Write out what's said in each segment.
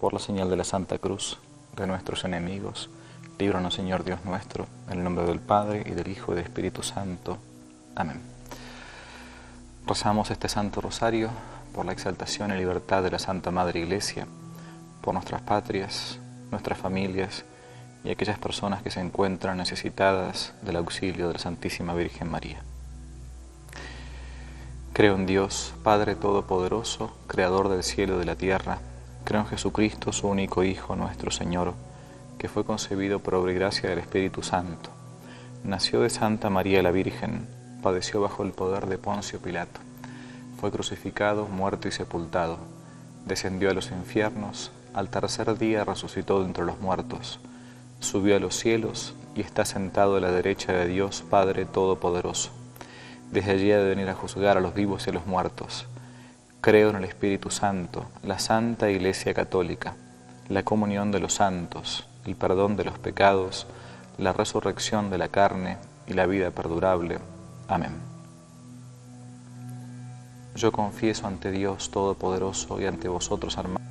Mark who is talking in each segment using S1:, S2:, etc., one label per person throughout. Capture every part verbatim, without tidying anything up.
S1: por la señal de la Santa Cruz de nuestros enemigos, líbranos, Señor Dios nuestro, en el nombre del Padre, y del Hijo, y del Espíritu Santo. Amén. Rezamos este Santo Rosario por la exaltación y libertad de la Santa Madre Iglesia, por nuestras patrias, nuestras familias y aquellas personas que se encuentran necesitadas del auxilio de la Santísima Virgen María. Creo en Dios, Padre Todopoderoso, Creador del cielo y de la tierra. Creo en Jesucristo, su único Hijo, nuestro Señor, que fue concebido por obra y gracia del Espíritu Santo. Nació de Santa María la Virgen, padeció bajo el poder de Poncio Pilato. Fue crucificado, muerto y sepultado. Descendió a los infiernos, al tercer día resucitó de entre los muertos. Subió a los cielos y está sentado a la derecha de Dios Padre Todopoderoso. Desde allí ha de venir a juzgar a los vivos y a los muertos. Creo en el Espíritu Santo, la Santa Iglesia Católica, la comunión de los santos, el perdón de los pecados, la resurrección de la carne y la vida perdurable. Amén. Yo confieso ante Dios Todopoderoso y ante vosotros, hermanos.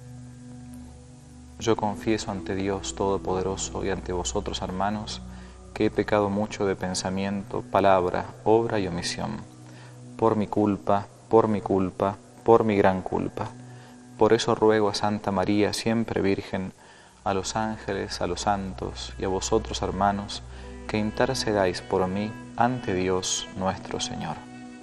S1: Yo confieso ante Dios Todopoderoso y ante vosotros, hermanos, que he pecado mucho de pensamiento, palabra, obra y omisión, por mi culpa, por mi culpa, por mi gran culpa. Por eso ruego a Santa María, siempre Virgen, a los ángeles, a los santos y a vosotros, hermanos, que intercedáis por mí ante Dios nuestro Señor.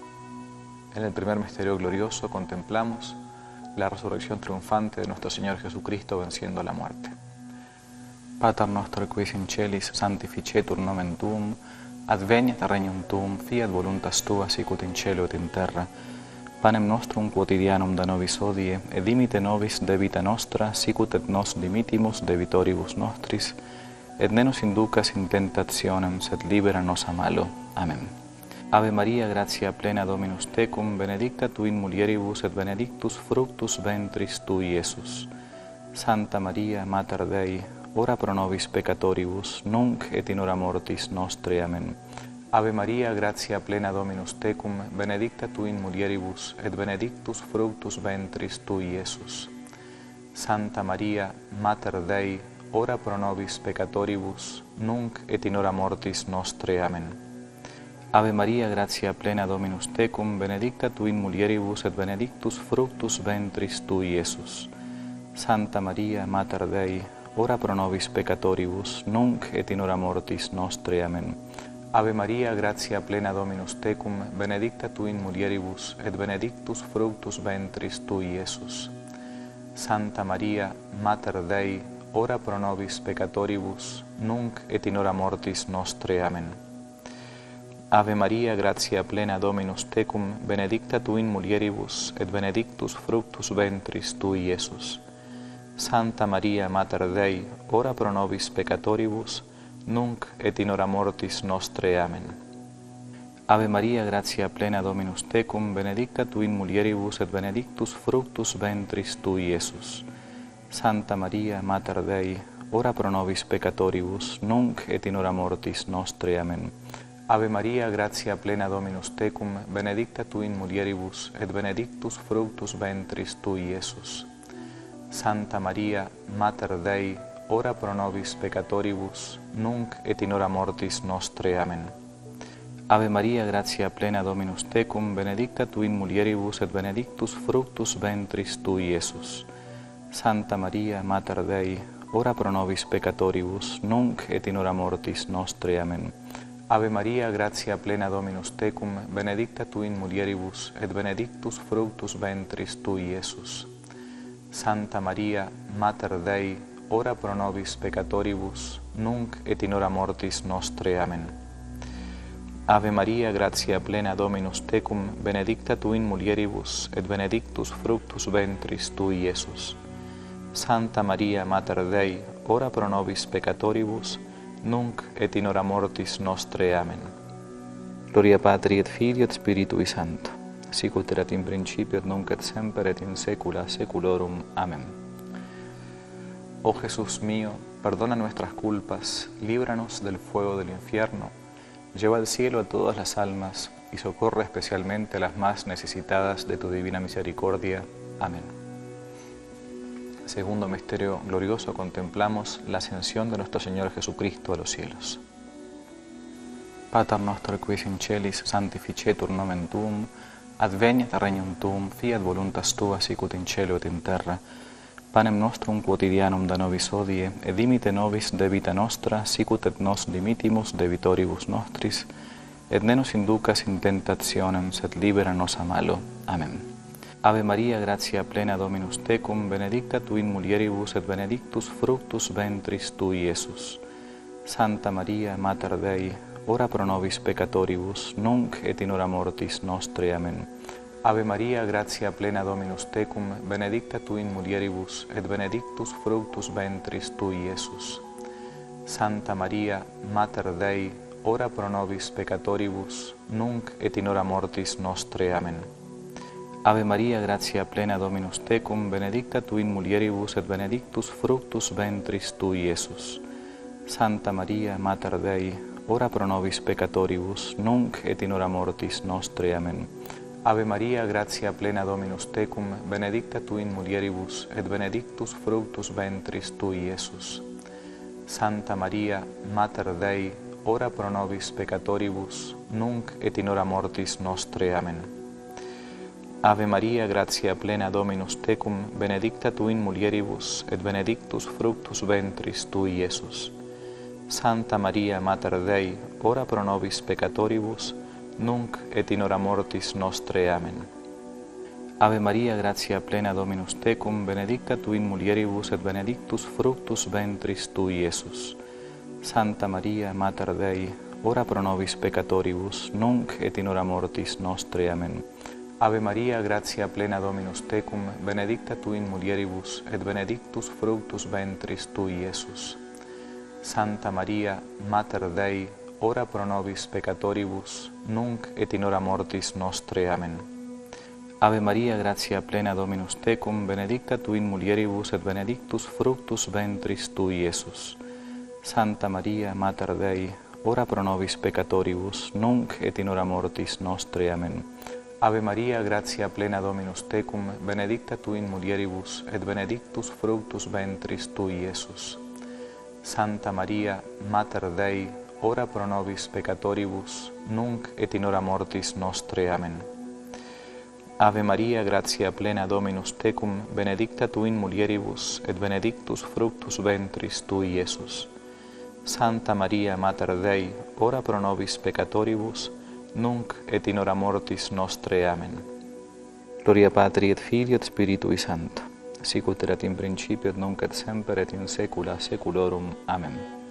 S1: En el primer misterio glorioso contemplamos la resurrección triunfante de nuestro Señor Jesucristo venciendo la muerte. Pater noster qui in celis sanctificetur nomen tuum, adveniat regnum tuum, fiat voluntas tua sicut in cielo et in terra. Panem nostrum quotidianum da nobis hodie, et dimite nobis debita nostra, sicut et nos dimitimus debitoribus nostris, et ne nos inducas in tentationem, sed libera nos a malo. Amén. Ave Maria, gratia plena Dominus tecum, benedicta tu in mulieribus, et benedictus fructus ventris tui, Iesus. Santa Maria, Mater Dei, ora pro nobis peccatoribus, nunc et in hora mortis nostre. Amén. Ave Maria, gratia plena Dominus tecum, benedicta tu in mulieribus, et benedictus fructus ventris tui, Iesus. Santa Maria, Mater Dei, ora pro nobis peccatoribus, nunc et in hora mortis nostre. Amén. Ave Maria, gratia plena Dominus tecum, benedicta tu in mulieribus, et benedictus fructus ventris tui, Iesus. Santa Maria, Mater Dei, ora pro nobis peccatoribus, nunc et in hora mortis nostre. Amén. Ave Maria, gratia plena Dominus tecum, benedicta tu in mulieribus, et benedictus fructus ventris tui, Iesus. Santa Maria, Mater Dei, ora pro nobis peccatoribus, nunc et in hora mortis nostre. Amén. Ave Maria, gratia plena Dominus tecum, benedicta tu in mulieribus, et benedictus fructus ventris tui, Iesus. Santa Maria, Mater Dei, ora pro nobis peccatoribus, nunc et in hora mortis nostre. Amén. Ave Maria, gratia plena Dominus tecum, benedicta tu in mulieribus, et benedictus fructus ventris tui, Iesus. Santa Maria, Mater Dei, ora pro nobis peccatoribus, nunc et in hora mortis nostre. Amén. Ave Maria, gratia plena Dominus tecum, benedicta tu in mulieribus, et benedictus fructus ventris tui, Iesus. Santa Maria, Mater Dei, ora pro nobis peccatoribus, nunc et in hora mortis nostre. Amén. Ave Maria, gratia plena Dominus tecum, benedicta tu in mulieribus, et benedictus fructus ventris tui, Iesus. Santa Maria, Mater Dei, ora pro nobis peccatoribus, nunc et in hora mortis nostre. Amén. Ave Maria, gratia plena Dominus tecum, benedicta tu in mulieribus, et benedictus fructus ventris tui, Iesus. Santa Maria, Mater Dei, ora pro nobis peccatoribus, nunc et in hora mortis nostre. Amén. Ave Maria, gratia plena Dominus tecum, benedicta tu in mulieribus, et benedictus fructus ventris tui, Iesus. Santa Maria, Mater Dei, ora pro nobis peccatoribus, nunc et in hora mortis nostre. Amén. Gloria Patri et Filii et Spiritui Sancto, sicut erat in principio et nunc et semper et in saecula saeculorum. Amén. Oh Jesús mío, perdona nuestras culpas, líbranos del fuego del infierno, lleva al cielo a todas las almas y socorre especialmente a las más necesitadas de tu divina misericordia. Amén. Segundo misterio glorioso, contemplamos la ascensión de nuestro Señor Jesucristo a los cielos. Pater noster qui in celis sanctificetur nomen tuum, adveniat regnum tuum, fiat voluntas tua sicut in cielo et in terra. Panem nostrum quotidianum da nobis hodie, et dimite nobis debita nostra, sicut et nos dimitimus debitoribus nostris, et ne nos inducas in tentationem, sed libera nos a malo. Amen. Ave Maria, gratia plena Dominus tecum, benedicta tu in mulieribus et benedictus fructus ventris tui, Iesus. Santa Maria, Mater Dei, ora pro nobis peccatoribus, nunc et in hora mortis nostre. Amen. Ave Maria, gratia plena Dominus tecum, benedicta tu in mulieribus et benedictus fructus ventris tui, Iesus. Santa Maria, Mater Dei, ora pro nobis peccatoribus, nunc et in hora mortis nostre. Amen. Ave Maria, gratia plena Dominus tecum, benedicta tu in mulieribus et benedictus fructus ventris tui, Iesus. Santa Maria, Mater Dei, ora pro nobis peccatoribus, nunc et in hora mortis nostre. Amen. Ave Maria, gratia plena Dominus tecum, benedicta tu in mulieribus et benedictus fructus ventris tui, Iesus. Santa Maria, Mater Dei, ora pro nobis peccatoribus, nunc et in hora mortis nostre. Amen. Ave Maria, gratia plena Dominus tecum, benedicta tu in mulieribus et benedictus fructus ventris tui, Iesus. Santa Maria, Mater Dei, ora pro nobis peccatoribus, nunc et in hora mortis nostre. Amen. Ave Maria, gratia plena Dominus tecum, benedicta tu in mulieribus et benedictus fructus ventris tui, Iesus. Santa Maria, Mater Dei, ora pro nobis peccatoribus, nunc et in hora mortis nostre. Amen. Ave Maria, gratia plena Dominus tecum, benedicta tu in mulieribus et benedictus fructus ventris tui, Iesus. Santa Maria, Mater Dei, ora pro nobis peccatoribus, nunc et in hora mortis nostre. Amen. Ave Maria, gratia plena Dominus tecum, benedicta tu in mulieribus et benedictus fructus ventris tui, Iesus. Santa Maria, Mater Dei, ora pro nobis peccatoribus, nunc et in hora mortis nostre. Amen. Ave Maria, gratia plena Dominus tecum, benedicta tu in mulieribus et benedictus fructus ventris tui, Iesus. Santa Maria, Mater Dei, ora pro nobis peccatoribus, nunc et in hora mortis nostre. Amen. Ave Maria, gratia plena Dominus tecum, benedicta tu in mulieribus et benedictus fructus ventris tui, Iesus. Santa Maria, Mater Dei, ora pro nobis peccatoribus, nunc et in hora mortis nostre. Amen. Gloria Patri et Filii et Spiritui Sancto, sicut erat in principio et nunc et semper et in saecula saeculorum. Amen.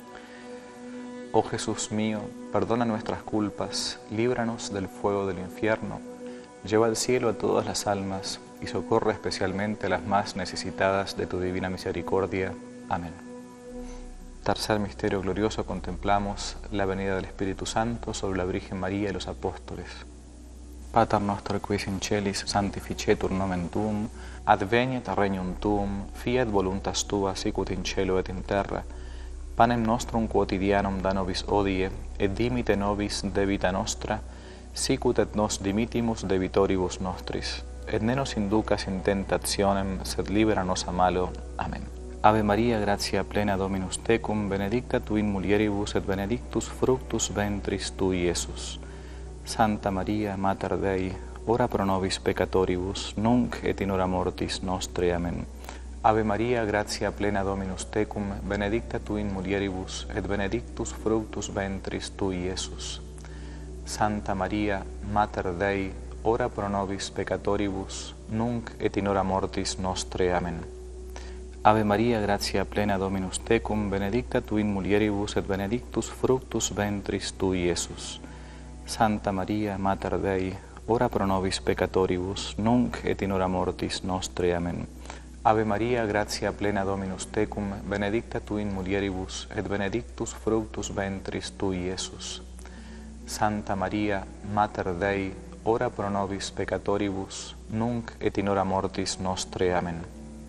S1: Oh Jesús mío, perdona nuestras culpas, líbranos del fuego del infierno, lleva al cielo a todas las almas y socorre especialmente a las más necesitadas de tu divina misericordia. Amén. Tercer misterio glorioso, contemplamos la venida del Espíritu Santo sobre la Virgen María y los apóstoles. Pater noster qui in celis sanctificetur nomen tuum, adveniat regnum tuum, fiat voluntas tua sicut in cielo et in terra. Panem nostrum quotidianum da nobis hodie, et dimite nobis debita nostra, sicut et nos dimitimus debitoribus nostris, et ne nos inducas in tentationem, sed libera nos a malo. Amen. Ave Maria, gratia plena Dominus tecum, benedicta tu in mulieribus et benedictus fructus ventris tui, Iesus. Santa Maria, Mater Dei, ora pro nobis peccatoribus, nunc et in hora mortis nostre. Amen. Ave Maria, gratia plena Dominus tecum, benedicta tu in mulieribus et benedictus fructus ventris tui, Iesus. Santa Maria, Mater Dei, ora pro nobis peccatoribus, nunc et in hora mortis nostre. Amen. Ave Maria, gratia plena Dominus tecum, benedicta tu in mulieribus et benedictus fructus ventris tui, Iesus. Santa Maria, Mater Dei, ora pro nobis peccatoribus, nunc et in hora mortis nostre. Amen. Ave Maria, gratia plena Dominus tecum, benedicta tu in mulieribus et benedictus fructus ventris tui, Iesus. Santa Maria, Mater Dei, ora pro nobis peccatoribus, nunc et in hora mortis nostre. Amen.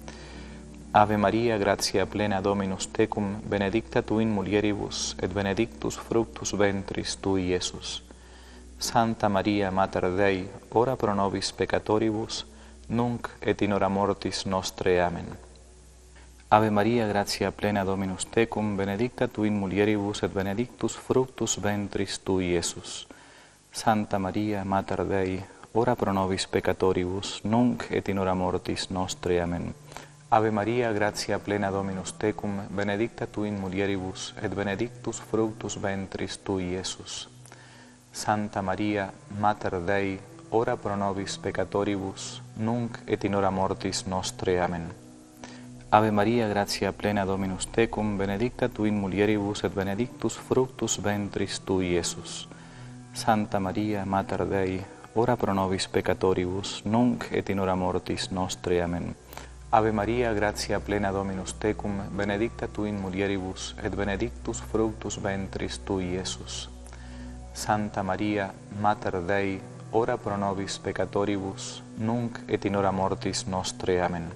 S1: Ave Maria, gratia plena Dominus tecum, benedicta tu in mulieribus et benedictus fructus ventris tui, Iesus. Santa Maria, Mater Dei, ora pro nobis peccatoribus, nunc et in hora mortis nostre. Amen. Ave Maria, gratia plena Dominus tecum, benedicta tu in mulieribus et benedictus fructus ventris tui, Iesus. Santa Maria, Mater Dei, ora pro nobis peccatoribus, nunc et in hora mortis nostre. Amen. Ave Maria, gratia plena Dominus tecum, benedicta tu in mulieribus, et benedictus fructus ventris tui, Iesus. Santa Maria, Mater Dei, ora pro nobis peccatoribus, nunc et in hora mortis nostre. Amen. Ave Maria, gratia plena Dominus tecum, benedicta tu in mulieribus, et benedictus fructus ventris tui, Iesus. Santa Maria, Mater Dei, ora pro nobis peccatoribus, nunc et in hora mortis nostre. Amen. Ave Maria, gratia plena Dominus tecum, benedicta tu in mulieribus, et benedictus fructus ventris tui, Iesus. Santa Maria, Mater Dei, ora pro nobis peccatoribus, nunc et in hora mortis nostre. Amen.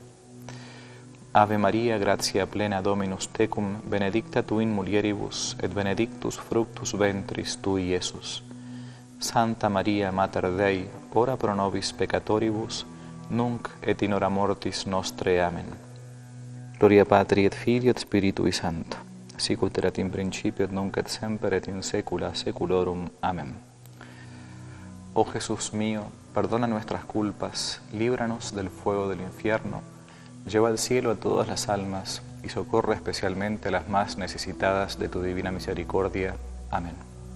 S1: Ave Maria, gratia plena Dominus tecum, benedicta tu in mulieribus, et benedictus fructus ventris tui, Iesus. Santa Maria, Mater Dei, ora pro nobis peccatoribus, nunc et in hora mortis nostre. Amen. Gloria Patri et Filii et Spiritui Sancto, sicut erat in principio et nunc et semper et in saecula saeculorum. Amén. Oh Jesús mío, perdona nuestras culpas, líbranos del fuego del infierno, lleva al cielo a todas las almas y socorre especialmente a las más necesitadas de tu divina misericordia. Amén.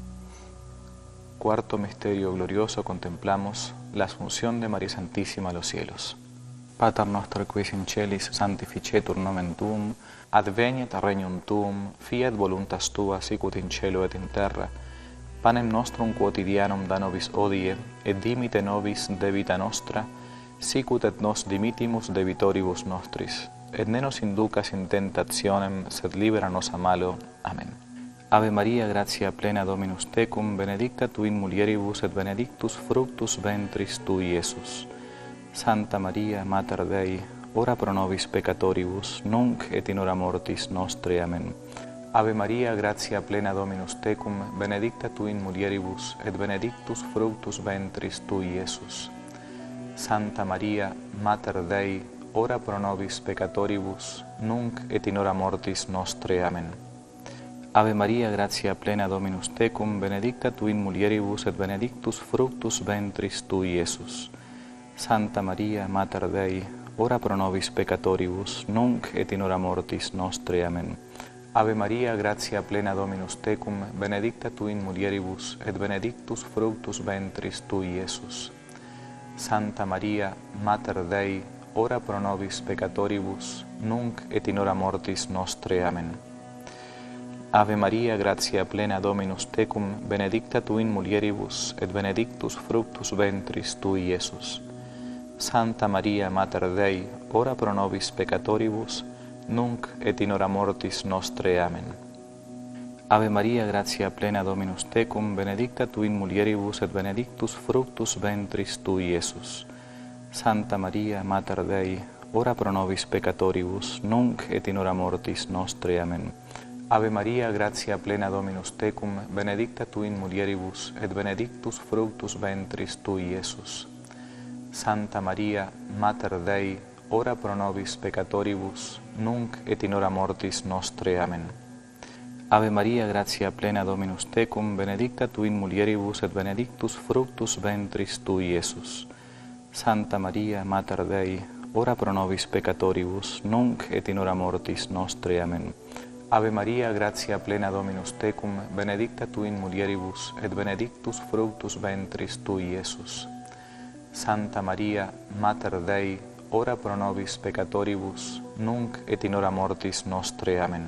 S1: Cuarto misterio glorioso, contemplamos la asunción de María Santísima a los cielos. Pater noster qui in celis sanctificetur nomen tuum, adveniat regnum tuum, fiat voluntas tua sicut in cielo et in terra. Panem nostrum quotidianum da nobis hodie, et dimite nobis debita nostra, sicut et nos dimittimus debitoribus nostris, et ne nos inducas in tentationem, sed libera nos a malo. Amen. Ave Maria, gratia plena Dominus tecum, benedicta tu in mulieribus, et benedictus fructus ventris tui, Iesus. Santa Maria, Mater Dei, ora pro nobis peccatoribus, nunc et in hora mortis nostre. Amen. Ave Maria, gratia plena Dominus tecum, benedicta tu in mulieribus, et benedictus fructus ventris tui, Iesus. Santa Maria, Mater Dei, ora pro nobis peccatoribus, nunc et in hora mortis nostre. Amen. Ave Maria, gratia plena Dominus tecum, benedicta tu in mulieribus, et benedictus fructus ventris tui, Iesus. Santa Maria, Mater Dei, ora pro nobis peccatoribus, nunc et in hora mortis nostre. Amen. Ave Maria, gratia plena Dominus tecum, benedicta tu in mulieribus, et benedictus fructus ventris tui, Iesus. Santa Maria, Mater Dei, ora pro nobis peccatoribus, nunc et in hora mortis nostre. Amen. Ave Maria, gratia plena Dominus tecum, benedicta tu in mulieribus, et benedictus fructus ventris tui, Iesus. Santa Maria, Mater Dei, ora pro nobis peccatoribus, nunc et in hora mortis nostre. Amen. Ave Maria, gratia plena Dominus tecum, benedicta tu in mulieribus, et benedictus fructus ventris tui, Iesus. Santa Maria, Mater Dei, ora pro nobis peccatoribus, nunc et in hora mortis nostre. Amen. Ave Maria, gratia plena Dominus tecum, benedicta tu in mulieribus, et benedictus fructus ventris tui, Iesus. Santa Maria, Mater Dei, ora pro nobis peccatoribus, nunc et in hora mortis nostre. Amen. Ave Maria, gratia plena Dominus tecum, benedicta tu in mulieribus, et benedictus fructus ventris tui, Iesus. Santa Maria, Mater Dei, ora pro nobis peccatoribus, nunc et in hora mortis nostre. Amen. Ave Maria, gratia plena Dominus tecum, benedicta tu in mulieribus, et benedictus fructus ventris tui, Iesus. Santa Maria, Mater Dei, ora pro nobis peccatoribus, nunc et in hora mortis nostre. Amen.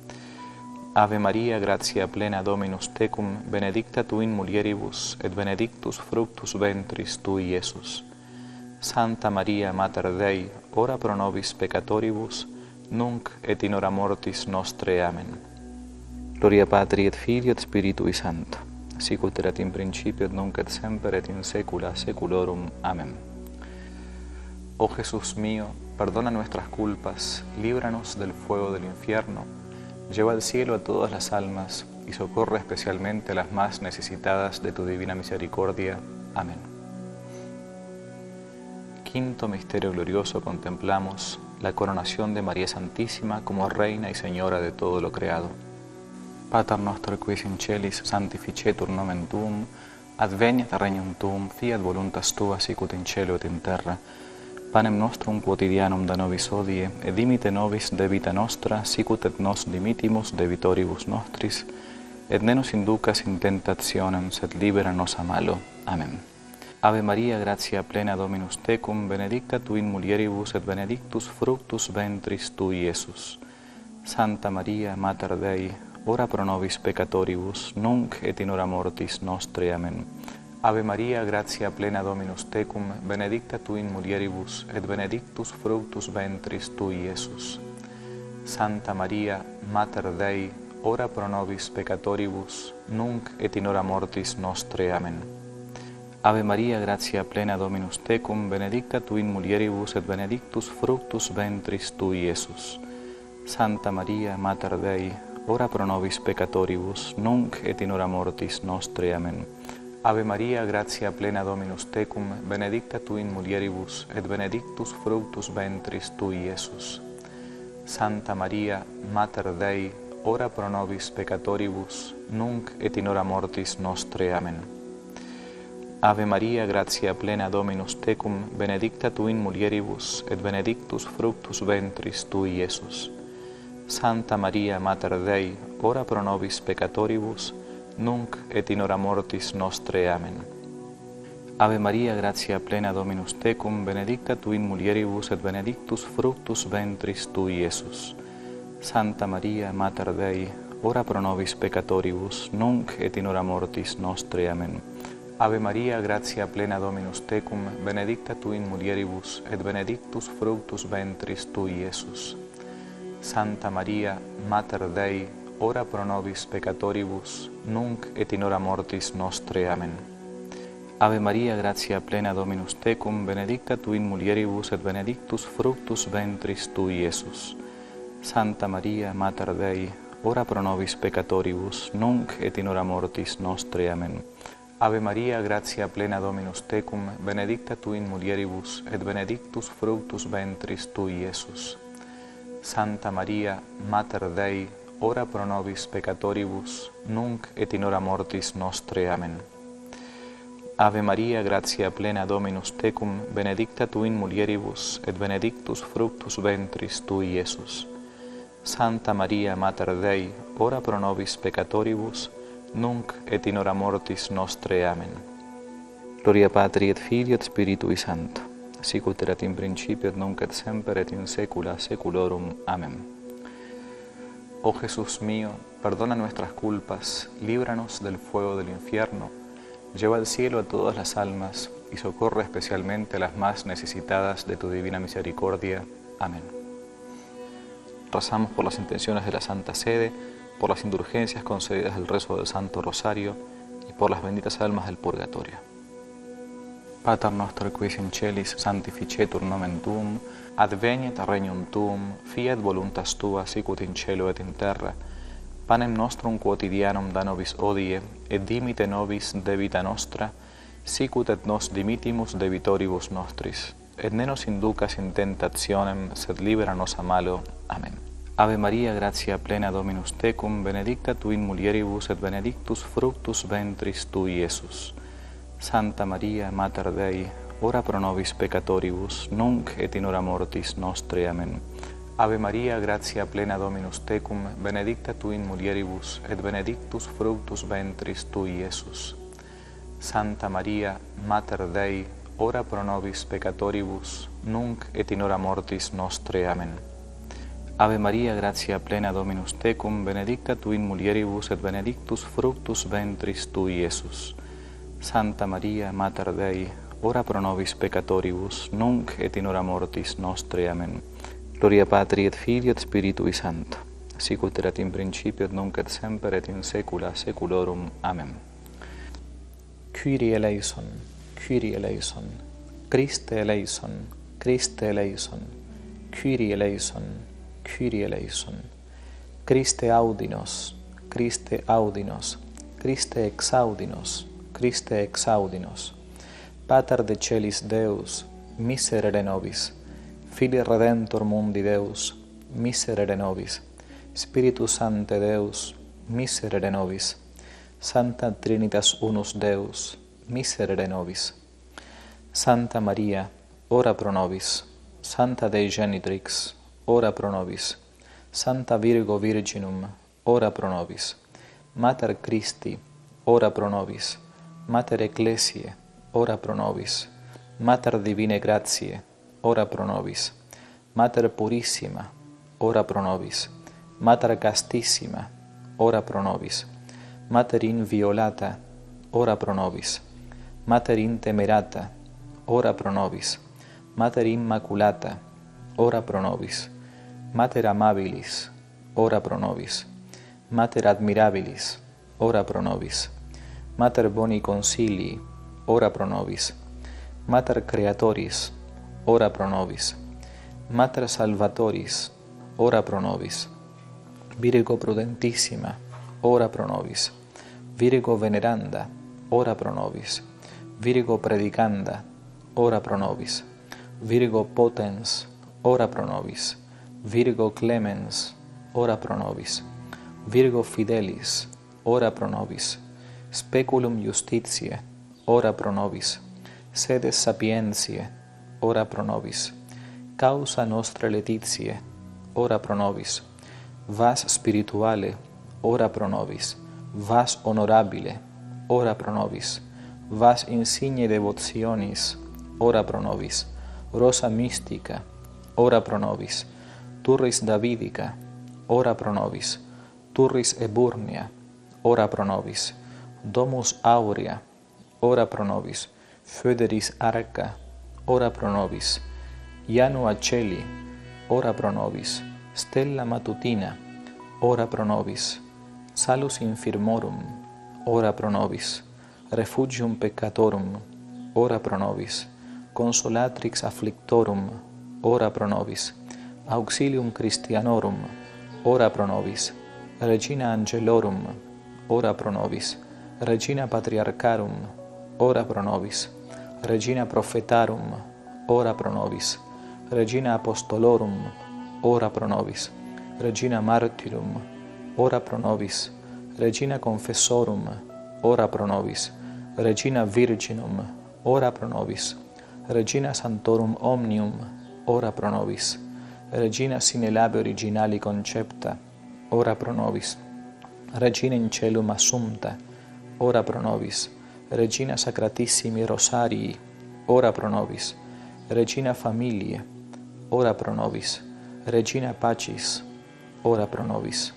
S1: Ave Maria, gratia plena Dominus tecum, benedicta tu in mulieribus, et benedictus fructus ventris tui, Iesus. Santa Maria, Mater Dei, ora pro nobis peccatoribus, nunc et in hora mortis nostre. Amen. Gloria Patri et Filii et Spiritui Sancto, sicut erat in principio et nunc et semper et in saecula saeculorum. Amén. Oh Jesús mío, perdona nuestras culpas, líbranos del fuego del infierno, lleva al cielo a todas las almas y socorre especialmente a las más necesitadas de tu divina misericordia. Amén. quinto misterio glorioso contemplamos la coronación de María Santísima como Reina y Señora de todo lo creado. Pater noster quis in celis sanctificetur nomen tuum, adveniat regnum tuum, fiat voluntas tua sicut in cielo et in terra. Panem nostrum quotidianum da nobis hodie, et dimite nobis debita nostra, sicut et nos dimitimus debitoribus nostris, et ne nos inducas in tentationem, sed libera nos a malo. Amen. Ave Maria, gratia plena Dominus tecum, benedicta tu in mulieribus et benedictus fructus ventris tui, Iesus. Santa Maria, Mater Dei, ora pro nobis peccatoribus, nunc et in hora mortis nostre. Amen. Ave Maria, gratia plena Dominus tecum, benedicta tu in mulieribus et benedictus fructus ventris tui, Iesus. Santa Maria, Mater Dei, ora pro nobis peccatoribus, nunc et in hora mortis nostre. Amen. Ave Maria, gratia plena Dominus tecum, benedicta tu in mulieribus et benedictus fructus ventris tui, Iesus. Santa Maria, Mater Dei, ora pro nobis peccatoribus, nunc et in hora mortis nostre. Amen. Ave Maria, gratia plena Dominus tecum, benedicta tu in mulieribus et benedictus fructus ventris tui, Iesus. Santa Maria, Mater Dei, ora pro nobis peccatoribus, nunc et in hora mortis nostre. Amen. Ave Maria, gratia plena Dominus tecum, benedicta tu in mulieribus et benedictus fructus ventris tui, Iesus. Santa Maria, Mater Dei, ora pro nobis peccatoribus, nunc et in hora mortis nostre. Amen. Ave Maria, gratia plena Dominus tecum, benedicta tu in mulieribus et benedictus fructus ventris tui, Iesus. Santa Maria, Mater Dei, ora pro nobis peccatoribus, nunc et in hora mortis nostre. Amen. Ave Maria, gratia plena Dominus tecum, benedicta tu in mulieribus et benedictus fructus ventris tui, Iesus. Santa Maria, Mater Dei, ora pro nobis peccatoribus, nunc et in hora mortis nostre. Amen. Ave Maria, gratia plena Dominus tecum, benedicta tu in mulieribus et benedictus fructus ventris tui, Iesus. Santa Maria, Mater Dei, ora pro nobis peccatoribus, nunc et in hora mortis nostre. Amen. Ave Maria, gratia plena Dominus tecum, benedicta tu in mulieribus et benedictus fructus ventris tui, Iesus. Santa Maria, Mater Dei, ora pro nobis peccatoribus, nunc et in hora mortis nostre. Amen. Ave Maria, gratia plena Dominus tecum, benedicta tu in mulieribus et benedictus fructus ventris tui, Iesus. Santa Maria, Mater Dei, ora pro nobis peccatoribus, nunc et in hora mortis nostre. Amen. Gloria Patri et Filii et Spiritui Sancto, sicut erat in principio et nunc et semper et in saecula saeculorum. Amén. Oh Jesús mío, perdona nuestras culpas, líbranos del fuego del infierno, lleva al cielo a todas las almas y socorre especialmente a las más necesitadas de tu divina misericordia. Amén. Rezamos por las intenciones de la Santa Sede, por las indulgencias concedidas del rezo del Santo Rosario y por las benditas almas del purgatorio. Pater noster quis in celis sanctificetur nomen tuum, adveniat regnum tuum, fiat voluntas tua sicut in cielo et in terra. Panem nostrum quotidianum da nobis hodie, et dimite nobis debita nostra, sicut et nos dimitimus debitoribus nostris, et ne nos inducas in tentationem, sed libera nos a malo. Amen. Ave Maria, gratia plena Dominus tecum, benedicta tu in mulieribus et benedictus fructus ventris tui, Iesus. Santa Maria, Mater Dei, ora pro nobis peccatoribus, nunc et in hora mortis nostre. Amen. Ave Maria, gratia plena Dominus tecum, benedicta tu in mulieribus et benedictus fructus ventris tui, Iesus. Santa Maria, Mater Dei, ora pro nobis peccatoribus, nunc et in hora mortis nostre. Amen. Ave Maria, gratia plena Dominus tecum, benedicta tu in mulieribus et benedictus fructus ventris tui, Iesus. Santa Maria, Mater Dei, ora pro nobis peccatoribus, nunc et in hora mortis nostre. Amen. Gloria Patri et Filii et Spiritui Sancto, sicut erat in principio et nunc et semper et in saecula saeculorum. Amen. Kyrie eleison, Kyrie eleison, Christe eleison, Christe eleison, Kyrie eleison, Kyrie eleison. Christe audinos, Christe audinos, Christe exaudinos, Christe exaudinos. Pater de celis Deus, miserere nobis. Filii Redentor mundi Deus, miserere nobis. Spiritus Sancte Deus, miserere nobis. Santa Trinitas Unus Deus, miserere nobis. Santa Maria, ora pro nobis. Santa Dei Genitrix, ora pro nobis. Santa Virgo Virginum, ora pro nobis. Mater Christi, ora pro nobis. Mater Ecclesiae, ora pro nobis. Mater Divinae Gratiae, ora pro nobis. Mater Purissima, ora pro nobis. Mater Castissima, ora pro nobis. Mater Inviolata, ora pro nobis. Mater Intemerata, ora pro nobis. Mater Immaculata, ora pro nobis. Mater Amabilis, ora pro nobis. Mater Admirabilis, ora pro nobis. Mater Boni Consilii, ora pro nobis. Mater Creatoris, ora pro nobis. Mater Salvatoris, ora pro nobis. Virgo Prudentissima, ora pro nobis. Virgo Veneranda, ora pro nobis. Virgo Predicanda, ora pro nobis. Virgo Potens, ora pro nobis. Virgo Clemens, ora pro nobis. Virgo Fidelis, ora pro nobis. Speculum Justitiae, ora pro nobis. Sedes Sapientiae, ora pro nobis. Causa Nostra Laetitiae, ora pro nobis. Vas Spirituale, ora pro nobis. Vas Honorabile, ora pro nobis. Vas Insigne Devotionis, ora pro nobis. Rosa Mystica, ora pro nobis. Turris Davidica, ora pro nobis. Turris Eburnia, ora pro nobis. Domus Aurea, ora pro nobis. Foederis Arca, ora pro nobis. Janua Celi, ora pro nobis. Stella Matutina, ora pro nobis. Salus Infirmorum, ora pro nobis. Refugium Peccatorum, ora pro nobis. Consolatrix Afflictorum, ora pro nobis. Auxilium Christianorum, ora pro nobis. Regina Angelorum, ora pro nobis. Regina Patriarcharum, ora pro nobis. Regina Prophetarum, ora pro nobis. Regina Apostolorum, ora pro nobis. Regina Martyrum, ora pro nobis. Regina Confessorum, ora pro nobis. Regina Virginum, ora pro nobis. Regina Sanctorum Omnium, ora pro nobis. Regina sine labe originali concepta, ora pro nobis. Regina in celum assumpta, ora pro nobis. Regina Sacratissimi Rosarii, ora pro nobis. Regina Familiae, ora pro nobis. Regina Pacis, ora pro nobis.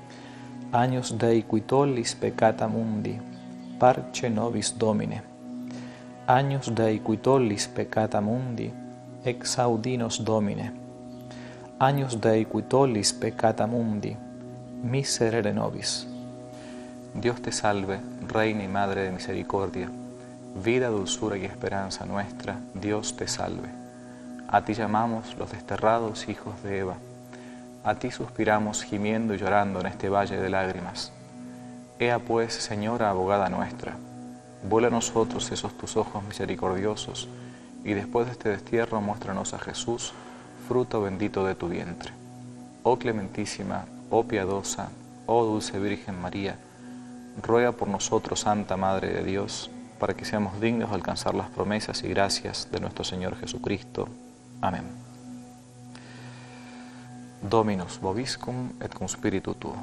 S1: Agnus Dei qui tollis peccata mundi, parce nobis Domine. Agnus Dei qui tollis peccata mundi, exaudinos Domine. Agnus Dei qui tollis peccata mundi, miserere nobis. Dios te salve, Reina y Madre de Misericordia, vida, dulzura y esperanza nuestra, Dios te salve. A ti llamamos los desterrados hijos de Eva, a ti suspiramos gimiendo y llorando en este valle de lágrimas. Ea pues, Señora abogada nuestra, vuela a nosotros esos tus ojos misericordiosos, y después de este destierro muéstranos a Jesús, fruto bendito de tu vientre. Oh clementísima, oh piadosa, oh dulce Virgen María, ruega por nosotros, Santa Madre de Dios, para que seamos dignos de alcanzar las promesas y gracias de nuestro Señor Jesucristo. Amén. Dominus vobiscum et cum spiritu tuo.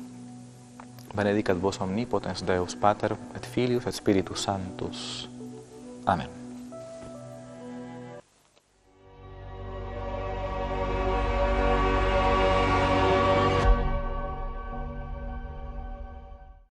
S1: Benedicat vos omnipotens Deus Pater, et Filius et Spiritus Sanctus. Amén.